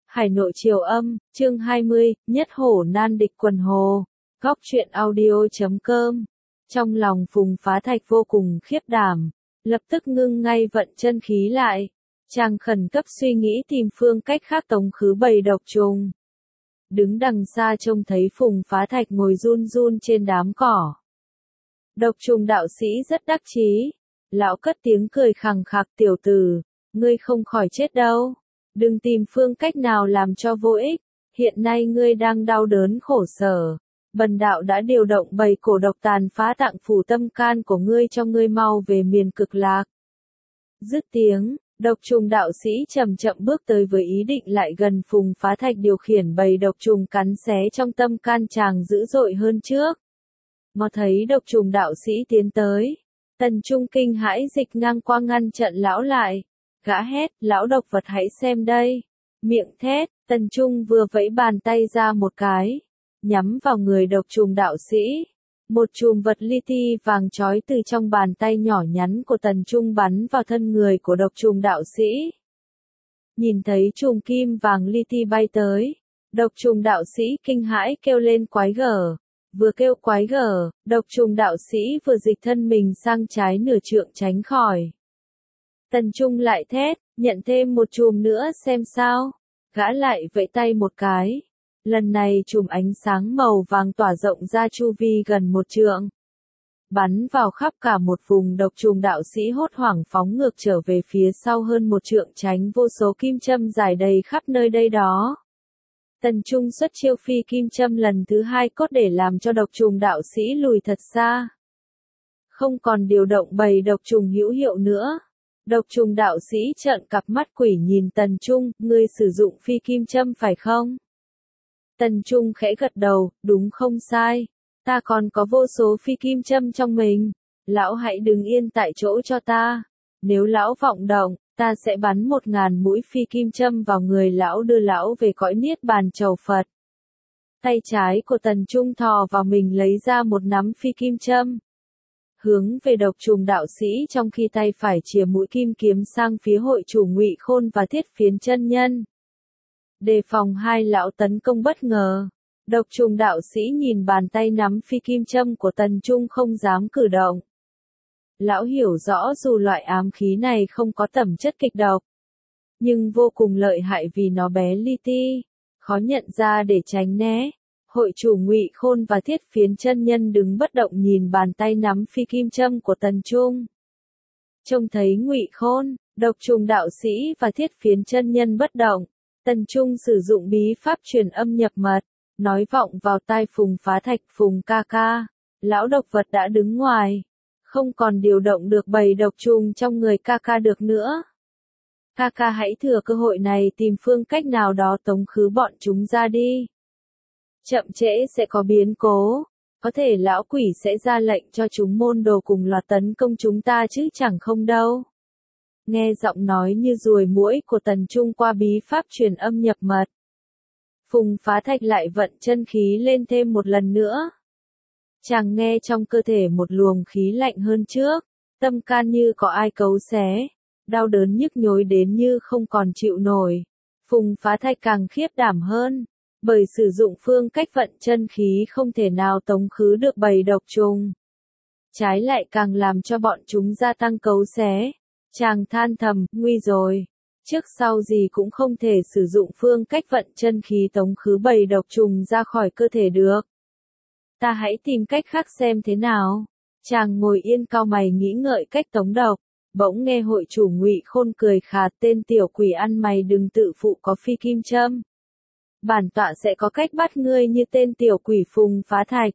Hải Nội Triều Âm, chương 20, Nhất Hổ Nan Địch Quần Hồ. Góc truyện audio.com. Trong lòng Phùng Phá Thạch vô cùng khiếp đảm, lập tức ngưng ngay vận chân khí lại. Chàng khẩn cấp suy nghĩ tìm phương cách khác tống khứ bầy độc trùng. Đứng đằng xa trông thấy Phùng Phá Thạch ngồi run run trên đám cỏ. Độc trùng đạo sĩ rất đắc chí. Lão cất tiếng cười khằng khặc, tiểu tử, ngươi không khỏi chết đâu. Đừng tìm phương cách nào làm cho vô ích, hiện nay ngươi đang đau đớn khổ sở. Bần đạo đã điều động bầy cổ độc tàn phá tạng phủ tâm can của ngươi cho ngươi mau về miền cực lạc. Dứt tiếng, độc trùng đạo sĩ chậm chậm bước tới với ý định lại gần Phùng Phá Thạch điều khiển bầy độc trùng cắn xé trong tâm can chàng dữ dội hơn trước. Ngó thấy độc trùng đạo sĩ tiến tới, Tần Trung kinh hãi dịch ngang qua ngăn chặn lão lại. Gã hét, lão độc vật hãy xem đây. Miệng thét, Tần Trung vừa vẫy bàn tay ra một cái, nhắm vào người độc trùng đạo sĩ. Một chùm vật li ti vàng chói từ trong bàn tay nhỏ nhắn của Tần Trung bắn vào thân người của độc trùng đạo sĩ. Nhìn thấy chùm kim vàng li ti bay tới, độc trùng đạo sĩ kinh hãi kêu lên quái gở. Vừa kêu quái gở, độc trùng đạo sĩ vừa dịch thân mình sang trái nửa trượng tránh khỏi. Tần Trung lại thét, nhận thêm một chùm nữa xem sao. Gã lại vẫy tay một cái. Lần này chùm ánh sáng màu vàng tỏa rộng ra chu vi gần một trượng. Bắn vào khắp cả một vùng, độc trùng đạo sĩ hốt hoảng phóng ngược trở về phía sau hơn một trượng, tránh vô số kim châm rải đầy khắp nơi đây đó. Tần Trung xuất chiêu phi kim châm lần thứ hai cốt để làm cho độc trùng đạo sĩ lùi thật xa. Không còn điều động bầy độc trùng hữu hiệu nữa. Độc trùng đạo sĩ trợn cặp mắt quỷ nhìn Tần Trung, ngươi sử dụng phi kim châm phải không? Tần Trung khẽ gật đầu, đúng không sai. Ta còn có vô số phi kim châm trong mình. Lão hãy đứng yên tại chỗ cho ta. Nếu lão vọng động, ta sẽ bắn 1000 mũi phi kim châm vào người lão, đưa lão về cõi niết bàn chầu Phật. Tay trái của Tần Trung thò vào mình lấy ra một nắm phi kim châm. Hướng về độc trùng đạo sĩ, trong khi tay phải chìa mũi kim kiếm sang phía hội chủ Ngụy Khôn và Thiết Phiến chân nhân. Đề phòng hai lão tấn công bất ngờ, độc trùng đạo sĩ nhìn bàn tay nắm phi kim châm của Tần Trung không dám cử động. Lão hiểu rõ dù loại ám khí này không có tẩm chất kịch độc, nhưng vô cùng lợi hại vì nó bé li ti, khó nhận ra để tránh né. Hội chủ Ngụy Khôn và Thiết Phiến chân nhân đứng bất động nhìn bàn tay nắm phi kim châm của Tần Trung. Trông thấy Ngụy Khôn, độc trùng đạo sĩ và Thiết Phiến chân nhân bất động, Tần Trung sử dụng bí pháp truyền âm nhập mật, nói vọng vào tai Phùng Phá Thạch, Phùng ca ca, lão độc vật đã đứng ngoài, không còn điều động được bầy độc trùng trong người ca ca được nữa. Ca ca hãy thừa cơ hội này tìm phương cách nào đó tống khứ bọn chúng ra đi. Chậm trễ sẽ có biến cố, có thể lão quỷ sẽ ra lệnh cho chúng môn đồ cùng loạt tấn công chúng ta chứ chẳng không đâu. Nghe giọng nói như ruồi muỗi của Tần Trung qua bí pháp truyền âm nhập mật, Phùng Phá Thạch lại vận chân khí lên thêm một lần nữa. Chàng nghe trong cơ thể một luồng khí lạnh hơn trước, tâm can như có ai cấu xé, đau đớn nhức nhối đến như không còn chịu nổi. Phùng Phá Thạch càng khiếp đảm hơn, bởi sử dụng phương cách vận chân khí không thể nào tống khứ được bầy độc trùng. Trái lại càng làm cho bọn chúng gia tăng cấu xé. Chàng than thầm, nguy rồi. Trước sau gì cũng không thể sử dụng phương cách vận chân khí tống khứ bầy độc trùng ra khỏi cơ thể được. Ta hãy tìm cách khác xem thế nào. Chàng ngồi yên cau mày nghĩ ngợi cách tống độc. Bỗng nghe hội chủ Ngụy Khôn cười khà, tên tiểu quỷ ăn mày đừng tự phụ có phi kim châm. Bản tọa sẽ có cách bắt ngươi như tên tiểu quỷ Phùng Phá Thạch.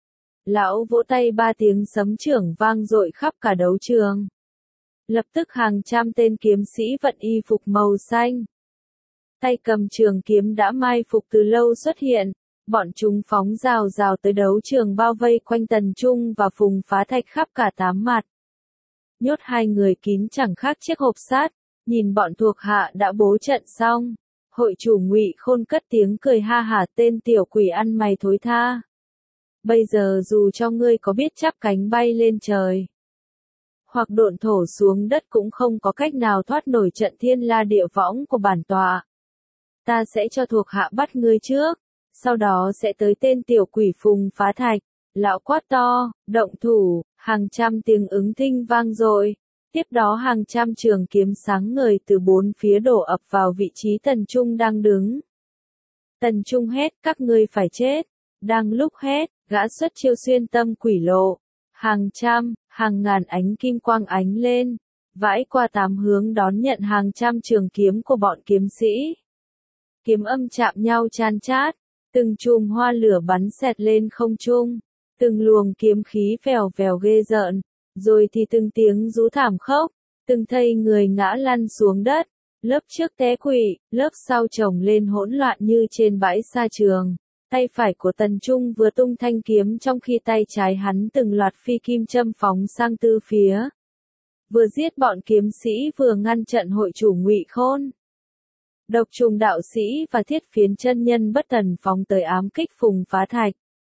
Lão vỗ tay 3 tiếng sấm chưởng vang dội khắp cả đấu trường. Lập tức hàng trăm tên kiếm sĩ vận y phục màu xanh, tay cầm trường kiếm đã mai phục từ lâu xuất hiện. Bọn chúng phóng rào rào tới đấu trường, bao vây quanh Tần Trung và Phùng Phá Thạch khắp cả 8 mặt. Nhốt hai người kín chẳng khác chiếc hộp sắt. Nhìn bọn thuộc hạ đã bố trận xong, hội chủ Ngụy Khôn cất tiếng cười ha hả, tên tiểu quỷ ăn mày thối tha. Bây giờ dù cho ngươi có biết chắp cánh bay lên trời, hoặc độn thổ xuống đất, cũng không có cách nào thoát nổi trận thiên la địa võng của bản tọa. ta sẽ cho thuộc hạ bắt ngươi trước, sau đó sẽ tới tên tiểu quỷ Phùng Phá Thạch. Lão quát to, động thủ, hàng trăm tiếng ứng thinh vang dội. Tiếp đó hàng trăm trường kiếm sáng ngời từ bốn phía đổ ập vào vị trí Tần Trung đang đứng. Tần Trung hét, các ngươi phải chết. Đang lúc hét, gã xuất chiêu xuyên tâm quỷ lộ. Hàng trăm, hàng ngàn ánh kim quang ánh lên, vãi qua tám hướng đón nhận hàng trăm trường kiếm của bọn kiếm sĩ. Kiếm âm chạm nhau chan chát, từng chùm hoa lửa bắn xẹt lên không trung, từng luồng kiếm khí vèo vèo ghê rợn, rồi thì từng tiếng rú thảm khốc, từng thây người ngã lăn xuống đất, lớp trước té quỵ, lớp sau chồng lên hỗn loạn như trên bãi sa trường. Tay phải của Tần Trung vừa tung thanh kiếm trong khi tay trái hắn từng loạt phi kim châm phóng sang tư phía. Vừa giết bọn kiếm sĩ vừa ngăn trận hội chủ Ngụy Khôn. Độc trùng đạo sĩ và thiết phiến chân nhân bất tần phóng tới ám kích Phùng Phá Thạch.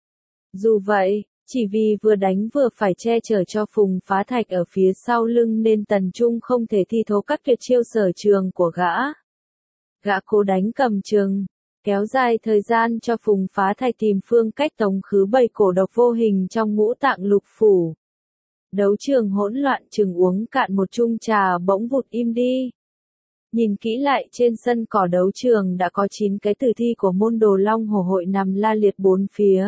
Dù vậy, chỉ vì vừa đánh vừa phải che chở cho Phùng Phá Thạch ở phía sau lưng nên Tần Trung không thể thi thố các tuyệt chiêu sở trường của gã. Gã cố đánh cầm chừng, kéo dài thời gian cho Phùng Phá Thạch tìm phương cách tống khứ bầy cổ độc vô hình trong ngũ tạng lục phủ. Đấu trường hỗn loạn chừng uống cạn một chung trà bỗng vụt im đi. Nhìn kỹ lại trên sân cỏ đấu trường đã có 9 cái tử thi của môn đồ Long Hổ hội nằm la liệt bốn phía.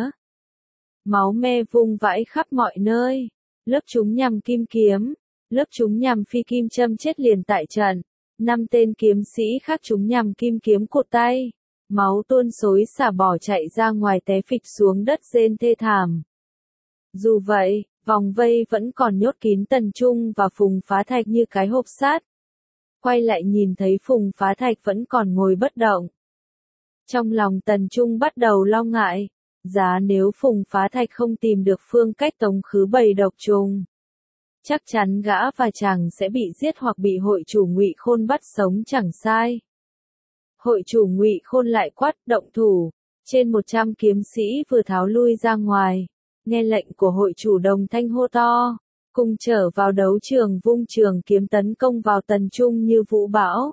Máu me vung vãi khắp mọi nơi. Lớp chúng nhằm kim kiếm, lớp chúng nhằm phi kim châm chết liền tại trận. 5 tên kiếm sĩ khác chúng nhằm kim kiếm cụt tay. Máu tuôn xối xả bỏ chạy ra ngoài té phịch xuống đất rên thê thảm. Dù vậy, vòng vây vẫn còn nhốt kín Tần Trung và Phùng Phá Thạch như cái hộp sắt. Quay lại nhìn thấy Phùng Phá Thạch vẫn còn ngồi bất động. Trong lòng Tần Trung bắt đầu lo ngại, giá nếu Phùng Phá Thạch không tìm được phương cách tống khứ bầy độc trùng, chắc chắn gã và chàng sẽ bị giết hoặc bị hội chủ Ngụy Khôn bắt sống chẳng sai. Hội chủ Ngụy Khôn lại quát động thủ, trên 100 kiếm sĩ vừa tháo lui ra ngoài, nghe lệnh của hội chủ đồng thanh hô to, cùng trở vào đấu trường vung trường kiếm tấn công vào Tần Trung như vũ bão.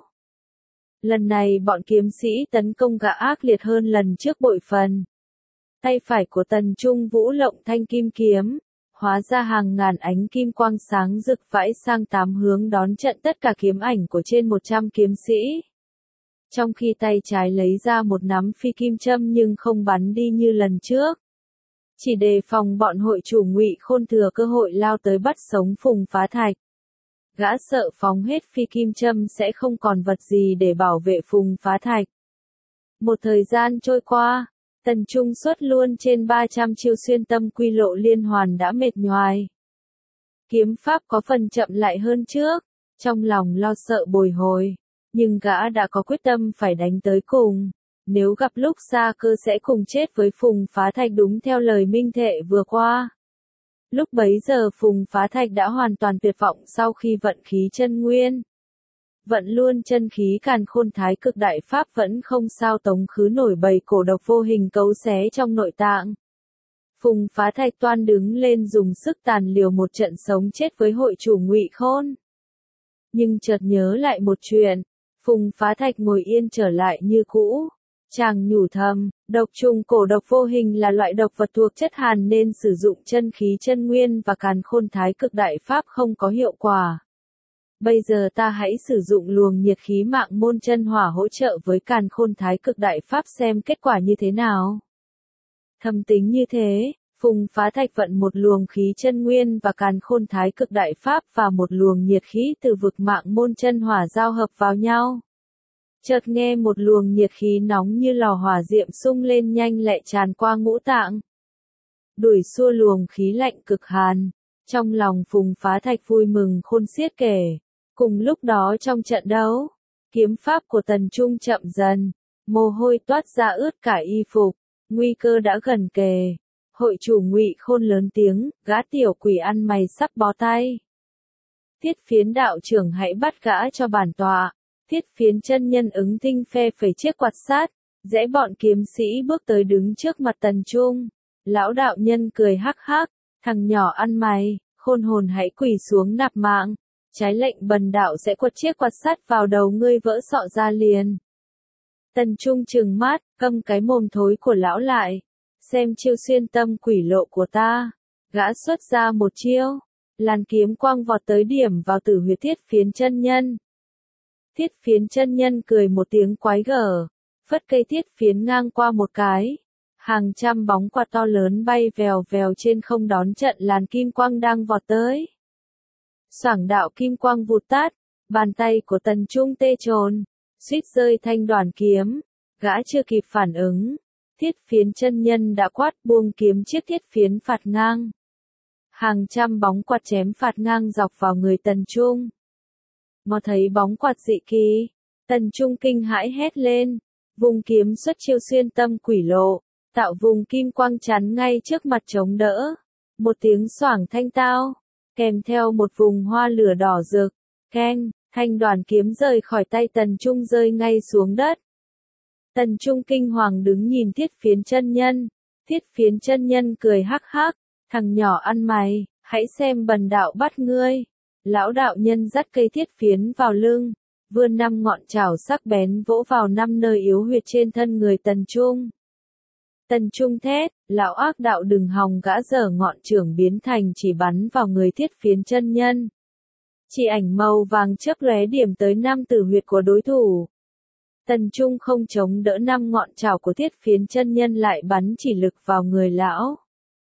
Lần này bọn kiếm sĩ tấn công gã ác liệt hơn lần trước bội phần. Tay phải của Tần Trung vũ lộng thanh kim kiếm, hóa ra hàng ngàn ánh kim quang sáng rực vãi sang 8 hướng đón trận tất cả kiếm ảnh của trên 100 kiếm sĩ. Trong khi tay trái lấy ra một nắm phi kim châm nhưng không bắn đi như lần trước. Chỉ đề phòng bọn hội chủ Ngụy Khôn thừa cơ hội lao tới bắt sống Phùng Phá Thạch. Gã sợ phóng hết phi kim châm sẽ không còn vật gì để bảo vệ Phùng Phá Thạch. Một thời gian trôi qua, Tần Trung xuất luôn trên 300 chiêu xuyên tâm quy lộ liên hoàn đã mệt nhoài. Kiếm pháp có phần chậm lại hơn trước, trong lòng lo sợ bồi hồi, nhưng gã đã có quyết tâm phải đánh tới cùng. Nếu gặp lúc xa cơ sẽ cùng chết với Phùng Phá Thạch đúng theo lời minh thệ vừa qua. Lúc bấy giờ Phùng Phá Thạch đã hoàn toàn tuyệt vọng sau khi vận khí chân nguyên. Vận luôn chân khí càn khôn thái cực đại pháp vẫn không sao tống khứ nổi bầy cổ độc vô hình cấu xé trong nội tạng. Phùng Phá Thạch toan đứng lên dùng sức tàn liều một trận sống chết với hội chủ Ngụy Khôn. Nhưng chợt nhớ lại một chuyện, Phùng Phá Thạch ngồi yên trở lại như cũ. Chàng nhủ thầm, độc trùng cổ độc vô hình là loại độc vật thuộc chất hàn nên sử dụng chân khí chân nguyên và càn khôn thái cực đại pháp không có hiệu quả. Bây giờ ta hãy sử dụng luồng nhiệt khí mạng môn chân hỏa hỗ trợ với càn khôn thái cực đại pháp xem kết quả như thế nào. Thầm tính như thế, Phùng Phá Thạch vận một luồng khí chân nguyên và càn khôn thái cực đại pháp và một luồng nhiệt khí từ vực mạng môn chân hỏa giao hợp vào nhau. Chợt nghe một luồng nhiệt khí nóng như lò hỏa diệm sung lên nhanh lẹ tràn qua ngũ tạng. Đuổi xua luồng khí lạnh cực hàn. Trong lòng Phùng Phá Thạch vui mừng khôn xiết kể. Cùng lúc đó trong trận đấu, kiếm pháp của Tần Trung chậm dần, mồ hôi toát ra ướt cả y phục, nguy cơ đã gần kề. Hội chủ Ngụy Khôn lớn tiếng, gã tiểu quỷ ăn mày sắp bó tay. Thiết phiến đạo trưởng hãy bắt gã cho bản tọa. Thiết phiến chân nhân ứng thinh phe phẩy chiếc quạt sát, rẽ bọn kiếm sĩ bước tới đứng trước mặt Tần Trung. Lão đạo nhân cười hắc hắc, thằng nhỏ ăn mày, khôn hồn hãy quỳ xuống nạp mạng, trái lệnh bần đạo sẽ quật chiếc quạt sắt vào đầu ngươi vỡ sọ ra liền. Tần Trung trừng mắt, câm cái mồm thối của lão lại. Xem chiêu xuyên tâm quỷ lộ của ta. Gã xuất ra một chiêu. Làn kiếm quang vọt tới điểm vào tử huyệt Thiết Phiến chân nhân. Thiết Phiến chân nhân cười một tiếng quái gở. Phất cây thiết phiến ngang qua một cái. Hàng trăm bóng quạt to lớn bay vèo vèo trên không đón trận làn kim quang đang vọt tới. Xoảng đạo kim quang vụt tắt. Bàn tay của Tần Trung tê trồn. Suýt rơi thanh đoàn kiếm. Gã chưa kịp phản ứng. Thiết Phiến chân nhân đã quát buông kiếm chiếc thiết phiến phạt ngang. Hàng trăm bóng quạt chém phạt ngang dọc vào người Tần Trung. Ngó thấy bóng quạt dị kỳ. Tần Trung kinh hãi hét lên. Vùng kiếm xuất chiêu xuyên tâm quỷ lộ. Tạo vùng kim quang chắn ngay trước mặt chống đỡ. Một tiếng xoảng thanh tao. Kèm theo một vùng hoa lửa đỏ rực. Keng, thanh đoàn kiếm rời khỏi tay Tần Trung rơi ngay xuống đất. Tần Trung kinh hoàng đứng nhìn Thiết Phiến chân nhân. Thiết Phiến chân nhân cười hắc hắc. Thằng nhỏ ăn mày, hãy xem bần đạo bắt ngươi. Lão đạo nhân dắt cây thiết phiến vào lưng. Vươn 5 ngọn chảo sắc bén vỗ vào 5 nơi yếu huyệt trên thân người Tần Trung. Tần Trung thét, lão ác đạo đừng hòng gã dở ngọn chưởng biến thành chỉ bắn vào người Thiết Phiến chân nhân. Chỉ ảnh màu vàng chớp lóe điểm tới 5 tử huyệt của đối thủ. Tần Trung không chống đỡ 5 ngọn chảo của Thiết Phiến chân nhân lại bắn chỉ lực vào người lão.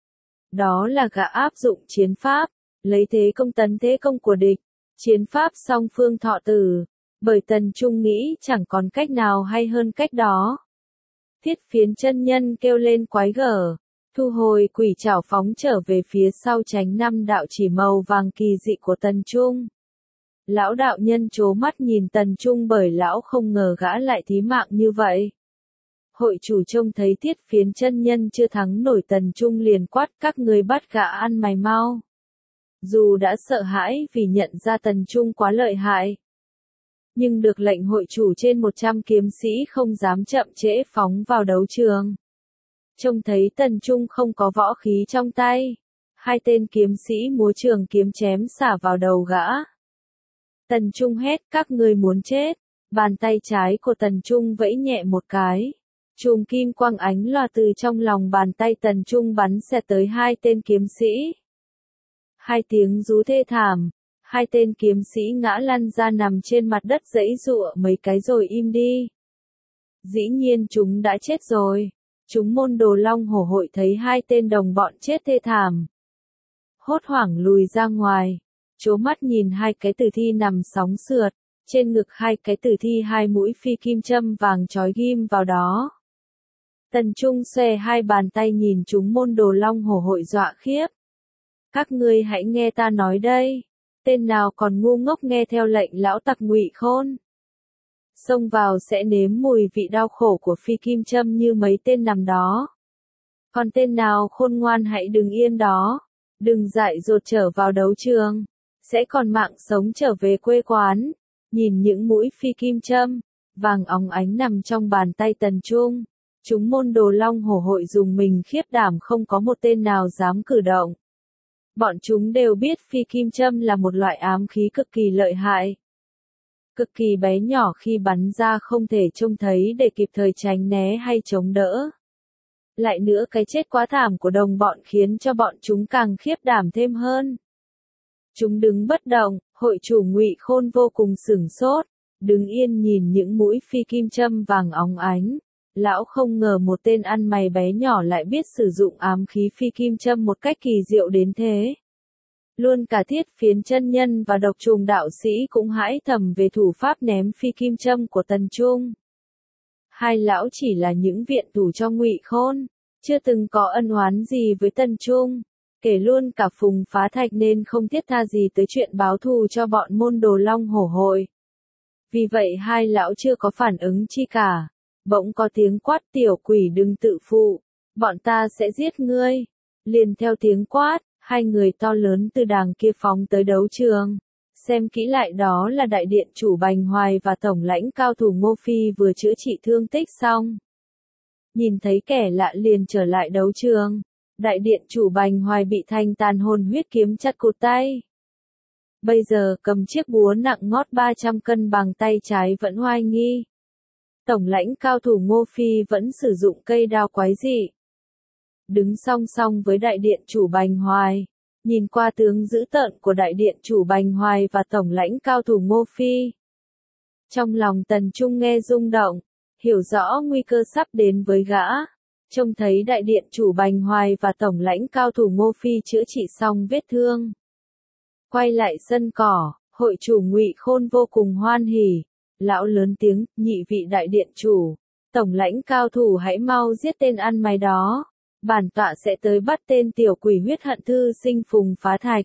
Đó là gã áp dụng chiến pháp, lấy thế công tấn thế công của địch, chiến pháp song phương thọ tử, bởi Tần Trung nghĩ chẳng còn cách nào hay hơn cách đó. Thiết Phiến chân nhân kêu lên quái gở, thu hồi quỷ trảo phóng trở về phía sau tránh 5 đạo chỉ màu vàng kỳ dị của Tần Trung. Lão đạo nhân trố mắt nhìn Tần Trung bởi lão không ngờ gã lại thí mạng như vậy. Hội chủ trông thấy Thiết Phiến chân nhân chưa thắng nổi Tần Trung liền quát các người bắt gã ăn mày mau. Dù đã sợ hãi vì nhận ra Tần Trung quá lợi hại. Nhưng được lệnh hội chủ trên 100 kiếm sĩ không dám chậm trễ phóng vào đấu trường. Trông thấy Tần Trung không có võ khí trong tay. 2 tên kiếm sĩ múa trường kiếm chém xả vào đầu gã. Tần Trung hét các người muốn chết. Bàn tay trái của Tần Trung vẫy nhẹ một cái. Chùm kim quang ánh lòa từ trong lòng bàn tay Tần Trung bắn xẹt tới 2 tên kiếm sĩ. 2 tiếng rú thê thảm, 2 tên kiếm sĩ ngã lăn ra nằm trên mặt đất giãy giụa mấy cái rồi im đi. Dĩ nhiên chúng đã chết rồi. Chúng môn Đồ Long Hổ Hội thấy 2 tên đồng bọn chết thê thảm. Hốt hoảng lùi ra ngoài, trố mắt nhìn 2 cái tử thi nằm sóng sượt, trên ngực 2 cái tử thi 2 mũi phi kim châm vàng chói ghim vào đó. Tần Trung xòe 2 bàn tay nhìn chúng môn Đồ Long Hổ Hội dọa khiếp. Các ngươi hãy nghe ta nói đây, tên nào còn ngu ngốc nghe theo lệnh lão tặc Ngụy Khôn. Xông vào sẽ nếm mùi vị đau khổ của phi kim châm như mấy tên nằm đó. Còn tên nào khôn ngoan hãy đừng yên đó, đừng dại dột trở vào đấu trường, sẽ còn mạng sống trở về quê quán. Nhìn những mũi phi kim châm vàng óng ánh nằm trong bàn tay Tần Trung. Chúng môn Đồ Long Hổ Hội dùng mình khiếp đảm không có một tên nào dám cử động. Bọn chúng đều biết phi kim châm là một loại ám khí cực kỳ lợi hại. Cực kỳ bé nhỏ khi bắn ra không thể trông thấy để kịp thời tránh né hay chống đỡ. Lại nữa cái chết quá thảm của đồng bọn khiến cho bọn chúng càng khiếp đảm thêm hơn. Chúng đứng bất động, hội chủ Ngụy Khôn vô cùng sửng sốt, đứng yên nhìn những mũi phi kim châm vàng óng ánh. Lão không ngờ một tên ăn mày bé nhỏ lại biết sử dụng ám khí phi kim châm một cách kỳ diệu đến thế. Luôn cả Thiết Phiến chân nhân và Độc Trùng đạo sĩ cũng hãi thầm về thủ pháp ném phi kim châm của Tần Trung. 2 lão chỉ là những viện thủ cho Ngụy Khôn, chưa từng có ân oán gì với Tần Trung, kể luôn cả Phùng Phá Thạch nên không thiết tha gì tới chuyện báo thù cho bọn môn Đồ Long Hổ Hội. Vì vậy 2 lão chưa có phản ứng chi cả. Bỗng có tiếng quát tiểu quỷ đừng tự phụ, bọn ta sẽ giết ngươi. Liền theo tiếng quát, 2 người to lớn từ đàng kia phóng tới đấu trường. Xem kỹ lại đó là đại điện chủ Bành Hoài và tổng lãnh cao thủ Ngô Phi vừa chữa trị thương tích xong. Nhìn thấy kẻ lạ liền trở lại đấu trường. Đại điện chủ Bành Hoài bị thanh tàn hồn huyết kiếm chặt cụt tay. Bây giờ cầm chiếc búa nặng ngót 300 cân bằng tay trái vẫn oai nghi. tổng lãnh cao thủ Ngô Phi vẫn sử dụng cây đao quái dị. Đứng song song với đại điện chủ Bành Hoài, nhìn qua tướng dữ tợn của đại điện chủ Bành Hoài và tổng lãnh cao thủ Ngô Phi. Trong lòng Tần Trung nghe rung động, hiểu rõ nguy cơ sắp đến với gã. Trông thấy đại điện chủ Bành Hoài và tổng lãnh cao thủ Ngô Phi chữa trị xong vết thương. Quay lại sân cỏ, hội chủ Ngụy Khôn vô cùng hoan hỉ. Lão lớn tiếng, nhị vị đại điện chủ, tổng lãnh cao thủ hãy mau giết tên ăn mày đó. Bản tọa sẽ tới bắt tên tiểu quỷ huyết hận thư sinh Phùng Phá Thạch.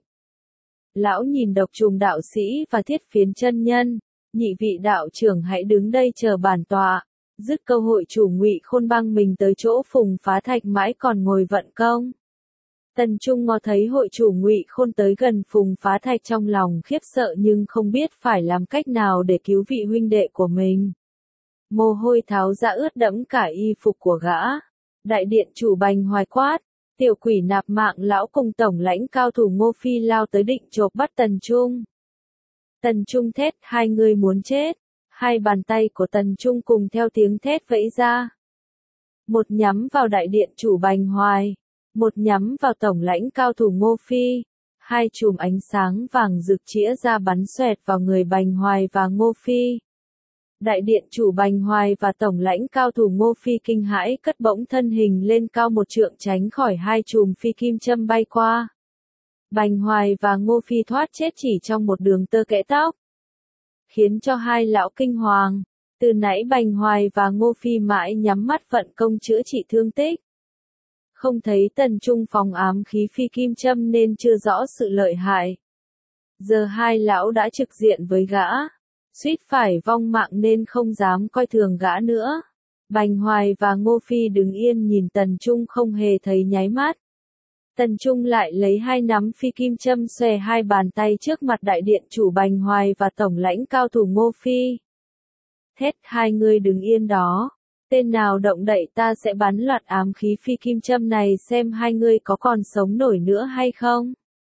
Lão nhìn Độc Trùng đạo sĩ và Thiết Phiến chân nhân, nhị vị đạo trưởng hãy đứng đây chờ bản tọa. Dứt câu hội chủ Ngụy Khôn băng mình tới chỗ Phùng Phá Thạch mãi còn ngồi vận công. Tần Trung ngó thấy hội chủ Ngụy Khôn tới gần Phùng Phá Thạch trong lòng khiếp sợ nhưng không biết phải làm cách nào để cứu vị huynh đệ của mình. Mồ hôi tháo ra ướt đẫm cả y phục của gã. Đại điện chủ Bành Hoài quát, tiểu quỷ nạp mạng lão cùng tổng lãnh cao thủ Ngô Phi lao tới định chộp bắt Tần Trung. Tần Trung thét, hai người muốn chết. Hai bàn tay của Tần Trung cùng theo tiếng thét vẫy ra. Một nhắm vào đại điện chủ Bành Hoài, một nhắm vào tổng lãnh cao thủ Ngô Phi. Hai chùm ánh sáng vàng rực chĩa ra bắn xoẹt vào người Bành Hoài và Ngô Phi. Đại điện chủ Bành Hoài và tổng lãnh cao thủ Ngô Phi kinh hãi cất bỗng thân hình lên cao một trượng tránh khỏi hai chùm phi kim châm bay qua. Bành Hoài và Ngô Phi thoát chết chỉ trong một đường tơ kẽ tóc. Khiến cho hai lão kinh hoàng. Từ nãy Bành Hoài và Ngô Phi mãi nhắm mắt vận công chữa trị thương tích. Không thấy Tần Trung phòng ám khí phi kim châm nên chưa rõ sự lợi hại. Giờ hai lão đã trực diện với gã. Suýt phải vong mạng nên không dám coi thường gã nữa. Bành Hoài và Ngô Phi đứng yên nhìn Tần Trung không hề thấy nháy mắt. Tần Trung lại lấy hai nắm phi kim châm xòe hai bàn tay trước mặt đại điện chủ Bành Hoài và tổng lãnh cao thủ Ngô Phi. Thét, hai người đứng yên đó. Tên nào động đậy ta sẽ bắn loạt ám khí phi kim châm này xem hai người có còn sống nổi nữa hay không.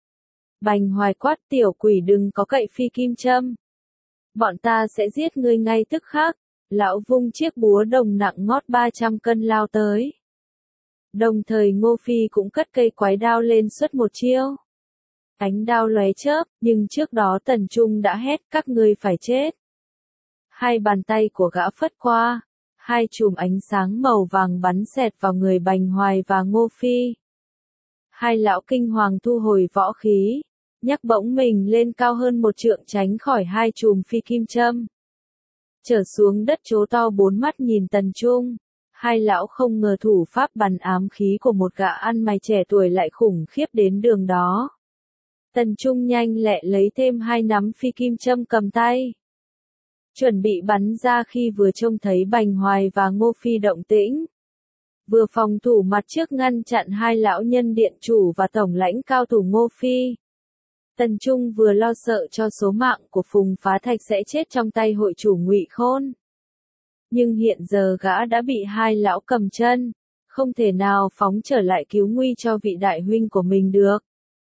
Bành Hoài quát, tiểu quỷ đừng có cậy phi kim châm. Bọn ta sẽ giết ngươi ngay tức khắc. Lão vung chiếc búa đồng nặng ngót 300 cân lao tới. Đồng thời Ngô Phi cũng cất cây quái đao lên xuất một chiêu. Ánh đao lóe chớp, nhưng trước đó Tần Trung đã hét các ngươi phải chết. Hai bàn tay của gã phất qua, hai chùm ánh sáng màu vàng bắn xẹt vào người Bành Hoài và Ngô Phi. Hai lão kinh hoàng thu hồi võ khí, nhấc bỗng mình lên cao hơn một trượng tránh khỏi hai chùm phi kim châm. Trở xuống đất chố to bốn mắt nhìn Tần Trung. Hai lão không ngờ thủ pháp bắn ám khí của một gã ăn mày trẻ tuổi lại khủng khiếp đến đường đó. Tần Trung nhanh lẹ lấy thêm hai nắm phi kim châm cầm tay. Chuẩn bị bắn ra khi vừa trông thấy Bành Hoài và Ngô Phi động tĩnh. Vừa phòng thủ mặt trước ngăn chặn hai lão nhân điện chủ và tổng lãnh cao thủ Ngô Phi. Tần Trung vừa lo sợ cho số mạng của Phùng Phá Thạch sẽ chết trong tay hội chủ Ngụy Khôn. Nhưng hiện giờ gã đã bị hai lão cầm chân, không thể nào phóng trở lại cứu nguy cho vị đại huynh của mình được.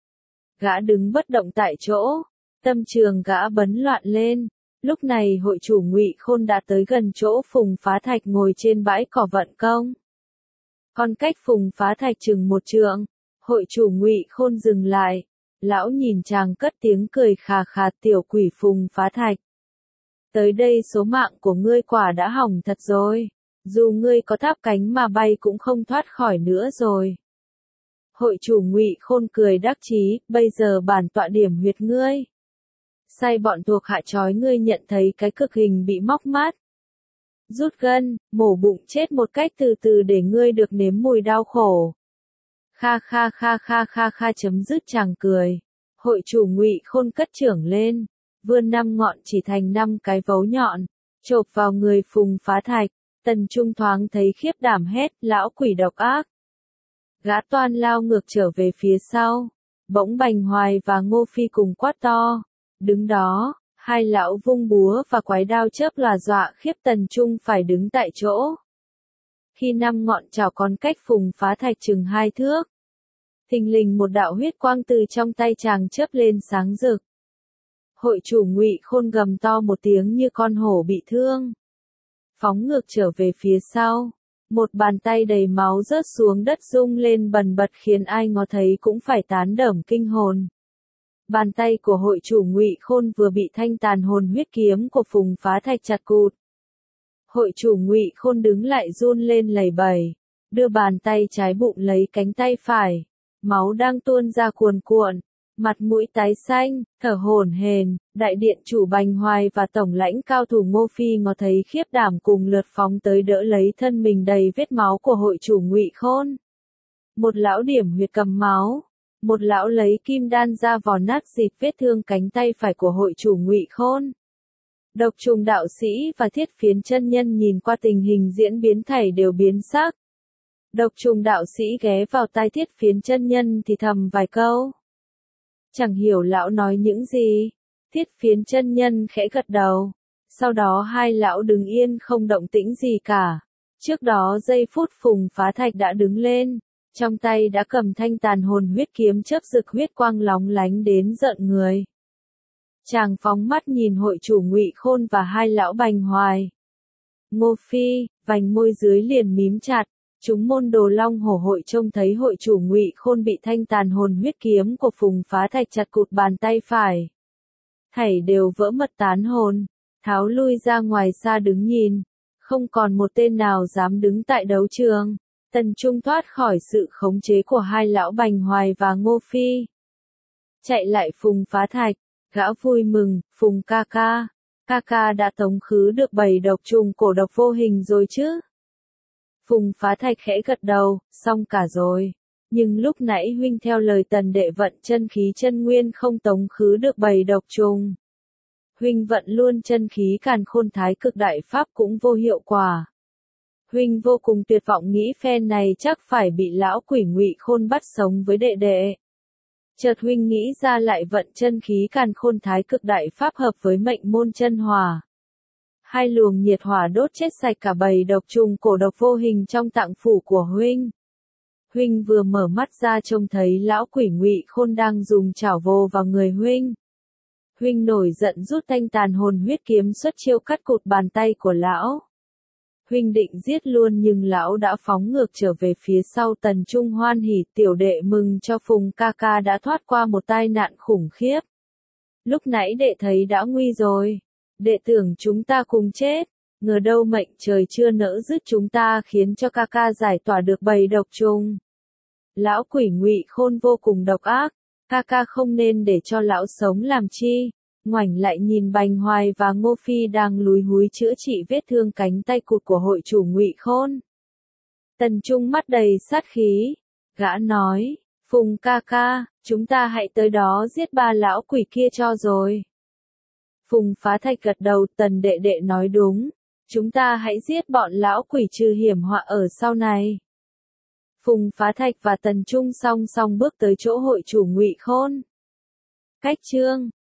Gã đứng bất động tại chỗ, tâm trường gã bấn loạn lên. Lúc này hội chủ Ngụy Khôn đã tới gần chỗ Phùng Phá Thạch ngồi trên bãi cỏ vận công. Còn cách Phùng Phá Thạch chừng một trượng, hội chủ Ngụy Khôn dừng lại. Lão nhìn chàng cất tiếng cười khà khà, tiểu quỷ Phùng Phá Thạch. Tới đây số mạng của ngươi quả đã hỏng thật rồi. Dù ngươi có tháp cánh mà bay cũng không thoát khỏi nữa rồi. Hội chủ Ngụy Khôn cười đắc chí, bây giờ bản tọa điểm huyệt ngươi. Sai bọn thuộc hạ trói ngươi nhận thấy cái cực hình bị móc mát. Rút gân, mổ bụng chết một cách từ từ để ngươi được nếm mùi đau khổ. Kha kha kha kha kha kha chấm dứt chàng cười. Hội chủ Ngụy Khôn cất chưởng lên, vươn 5 ngọn chỉ thành 5 cái vấu nhọn, chộp vào người Phùng Phá Thạch. Tần Trung thoáng thấy khiếp đảm hét, lão quỷ độc ác. Gã toan lao ngược trở về phía sau. Bỗng Bành Hoài và Ngô Phi cùng quát to. Đứng đó, hai lão vung búa và quái đao chớp là dọa khiếp Tần Trung phải đứng tại chỗ. Khi 5 ngọn chảo còn cách Phùng Phá Thạch chừng 2 thước. Thình lình một đạo huyết quang từ trong tay chàng chớp lên sáng rực. Hội chủ Ngụy Khôn gầm to một tiếng như con hổ bị thương. phóng ngược trở về phía sau. Một bàn tay đầy máu rớt xuống đất rung lên bần bật khiến ai ngó thấy cũng phải tán đởm kinh hồn. Bàn tay của hội chủ Ngụy Khôn vừa bị thanh tàn hồn huyết kiếm của Phùng Phá Thạch chặt cụt. Hội chủ Ngụy Khôn đứng lại run lên lẩy bẩy, đưa bàn tay trái bụng lấy cánh tay phải, máu đang tuôn ra cuồn cuộn, mặt mũi tái xanh, thở hổn hển. Đại điện chủ Bành Hoài và tổng lãnh cao thủ Ngô Phi ngó thấy khiếp đảm cùng lượt phóng tới đỡ lấy thân mình đầy vết máu của hội chủ Ngụy Khôn. Một lão điểm huyệt cầm máu, một lão lấy kim đan ra vò nát dịt vết thương cánh tay phải của hội chủ Ngụy Khôn. Độc Trùng đạo sĩ và Thiết Phiến chân nhân nhìn qua tình hình diễn biến thảy đều biến sắc. Độc Trùng đạo sĩ ghé vào tai Thiết Phiến chân nhân thì thầm vài câu. Chẳng hiểu lão nói những gì. Thiết Phiến chân nhân khẽ gật đầu. Sau đó hai lão đứng yên không động tĩnh gì cả. Trước đó giây phút Phùng Phá Thạch đã đứng lên, trong tay đã cầm thanh tàn hồn huyết kiếm chớp rực huyết quang lóng lánh đến rợn người. Chàng phóng mắt nhìn hội chủ Ngụy Khôn và hai lão Bành Hoài. Ngô Phi, vành môi dưới liền mím chặt. Chúng môn đồ Long Hổ hội trông thấy hội chủ Ngụy Khôn bị thanh tàn hồn huyết kiếm của Phùng Phá Thạch chặt cụt bàn tay phải. Thảy đều vỡ mật tán hồn, tháo lui ra ngoài xa đứng nhìn. Không còn một tên nào dám đứng tại đấu trường. Tần Trung thoát khỏi sự khống chế của hai lão Bành Hoài và Ngô Phi. Chạy lại Phùng Phá Thạch, gã vui mừng, Phùng ca ca đã tống khứ được 7 độc trùng cổ độc vô hình rồi chứ? Phùng Phá Thạch khẽ gật đầu, xong cả rồi. Nhưng lúc nãy huynh theo lời tần đệ vận chân khí chân nguyên không tống khứ được 7 độc trùng. Huynh vận luôn chân khí Càn Khôn Thái Cực Đại Pháp cũng vô hiệu quả. Huynh vô cùng tuyệt vọng nghĩ phen này chắc phải bị lão quỷ Ngụy Khôn bắt sống với đệ đệ. Chợt huynh nghĩ ra lại vận chân khí Càn Khôn Thái Cực Đại Pháp hợp với mệnh môn chân hỏa. Hai luồng nhiệt hỏa đốt chết sạch cả bầy độc trùng cổ độc vô hình trong tạng phủ của huynh. Huynh vừa mở mắt ra trông thấy lão quỷ Ngụy Khôn đang dùng chảo vồ vào người huynh. Huynh nổi giận rút thanh tàn hồn huyết kiếm xuất chiêu cắt cụt bàn tay của lão. Huynh định giết luôn nhưng lão đã phóng ngược trở về phía sau. Tần Trung hoan hỉ, tiểu đệ mừng cho Phùng ca ca đã thoát qua một tai nạn khủng khiếp. Lúc nãy đệ thấy đã nguy rồi. Đệ tưởng chúng ta cùng chết, ngờ đâu mệnh trời chưa nỡ dứt chúng ta khiến cho ca ca giải tỏa được bầy độc trùng. Lão quỷ Ngụy Khôn vô cùng độc ác, ca ca không nên để cho lão sống làm chi. Ngoảnh lại nhìn Bành Hoài và Ngô Phi đang lúi húi chữa trị vết thương cánh tay cụt của hội chủ Ngụy Khôn. Tần Trung mắt đầy sát khí, gã nói, Phùng ca ca, chúng ta hãy tới đó giết ba lão quỷ kia cho rồi. Phùng Phá Thạch gật đầu, tần đệ đệ nói đúng, chúng ta hãy giết bọn lão quỷ trừ hiểm họa ở sau này. Phùng Phá Thạch và Tần Trung song song bước tới chỗ hội chủ Ngụy Khôn. Cách chương